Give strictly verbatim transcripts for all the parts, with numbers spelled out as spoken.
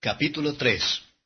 Capítulo tres.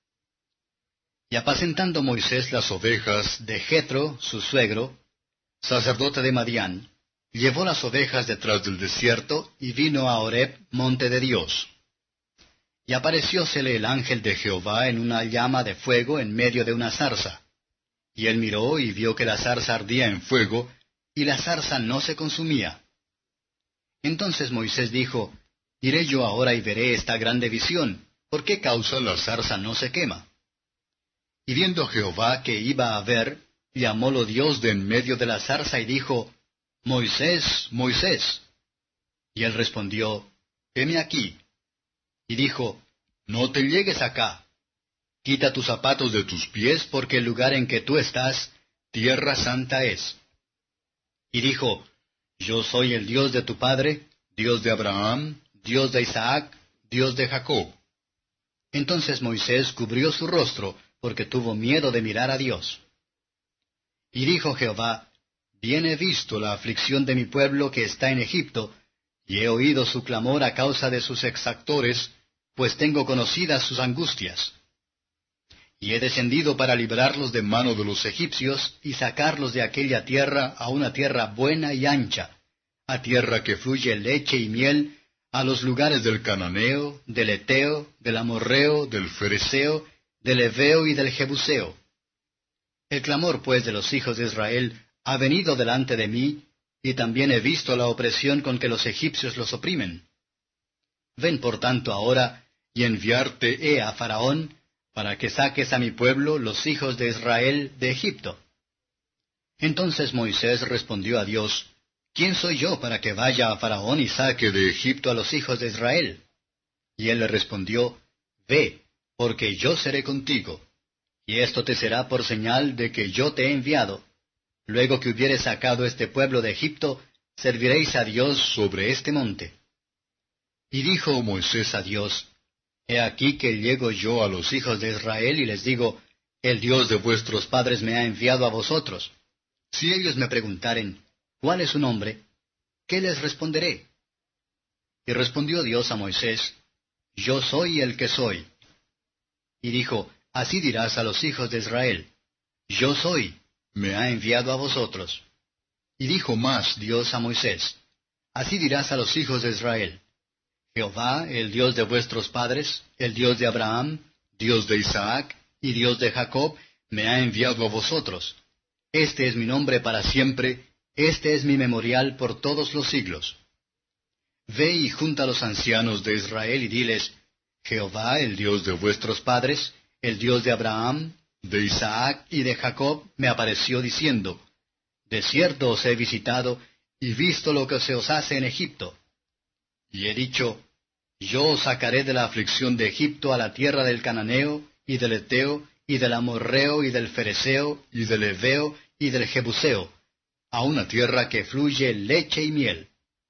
Y apacentando Moisés las ovejas de Jethro, su suegro, sacerdote de Madián, llevó las ovejas detrás del desierto, y vino a Horeb, monte de Dios. Y apareciósele el ángel de Jehová en una llama de fuego en medio de una zarza. Y él miró y vio que la zarza ardía en fuego, y la zarza no se consumía. Entonces Moisés dijo, Iré yo ahora y veré esta grande visión. ¿Por qué causa la zarza no se quema? Y viendo Jehová que iba a ver, llamólo Dios de en medio de la zarza y dijo, Moisés, Moisés. Y él respondió, Heme aquí. Y dijo, No te llegues acá. Quita tus zapatos de tus pies, porque el lugar en que tú estás, tierra santa es. Y dijo, Yo soy el Dios de tu padre, Dios de Abraham, Dios de Isaac, Dios de Jacob. Entonces Moisés cubrió su rostro, porque tuvo miedo de mirar a Dios. Y dijo Jehová, Bien he visto la aflicción de mi pueblo que está en Egipto, y he oído su clamor a causa de sus exactores, pues tengo conocidas sus angustias. Y he descendido para librarlos de mano de los egipcios, y sacarlos de aquella tierra a una tierra buena y ancha, a tierra que fluye leche y miel, a los lugares del Cananeo, del Eteo, del Amorreo, del Fereseo, del Heveo y del Jebuseo. El clamor, pues, de los hijos de Israel ha venido delante de mí, y también he visto la opresión con que los egipcios los oprimen. Ven por tanto ahora, y enviarte he a Faraón, para que saques a mi pueblo, los hijos de Israel, de Egipto. Entonces Moisés respondió a Dios, ¿Quién soy yo para que vaya a Faraón y saque de Egipto a los hijos de Israel? Y él le respondió, Ve, porque yo seré contigo, y esto te será por señal de que yo te he enviado. Luego que hubieres sacado este pueblo de Egipto, serviréis a Dios sobre este monte. Y dijo Moisés a Dios, He aquí que llego yo a los hijos de Israel y les digo, El Dios de vuestros padres me ha enviado a vosotros. Si ellos me preguntaren, ¿cuál es su nombre? ¿Qué les responderé? Y respondió Dios a Moisés, Yo soy el que soy. Y dijo, Así dirás a los hijos de Israel, Yo soy, me ha enviado a vosotros. Y dijo más Dios a Moisés, Así dirás a los hijos de Israel, Jehová, el Dios de vuestros padres, el Dios de Abraham, Dios de Isaac y Dios de Jacob, me ha enviado a vosotros. Este es mi nombre para siempre, este es mi memorial por todos los siglos. Ve y junta a los ancianos de Israel y diles, Jehová, el Dios de vuestros padres, el Dios de Abraham, de Isaac y de Jacob, me apareció diciendo, De cierto os he visitado, y visto lo que se os hace en Egipto. Y he dicho, Yo os sacaré de la aflicción de Egipto a la tierra del Cananeo, y del Eteo, y del Amorreo, y del Fereseo, y del Heveo, y del Jebuseo, a una tierra que fluye leche y miel.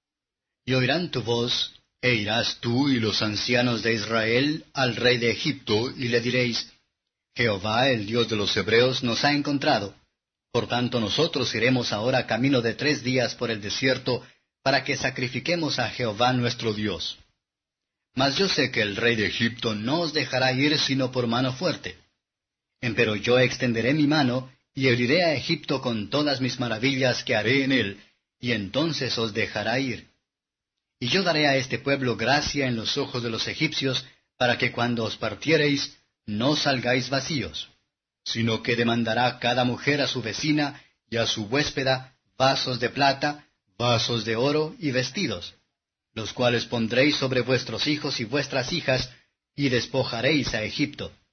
Y oirán tu voz, e irás tú y los ancianos de Israel al rey de Egipto, y le diréis, Jehová, el Dios de los hebreos, nos ha encontrado. Por tanto nosotros iremos ahora camino de tres días por el desierto, para que sacrifiquemos a Jehová nuestro Dios. Mas yo sé que el rey de Egipto no os dejará ir sino por mano fuerte. Empero yo extenderé mi mano, y heriré a Egipto con todas mis maravillas que haré en él, y entonces os dejará ir. Y yo daré a este pueblo gracia en los ojos de los egipcios, para que cuando os partiereis, no salgáis vacíos, sino que demandará cada mujer a su vecina y a su huéspeda vasos de plata, vasos de oro y vestidos, los cuales pondréis sobre vuestros hijos y vuestras hijas, y despojaréis a Egipto.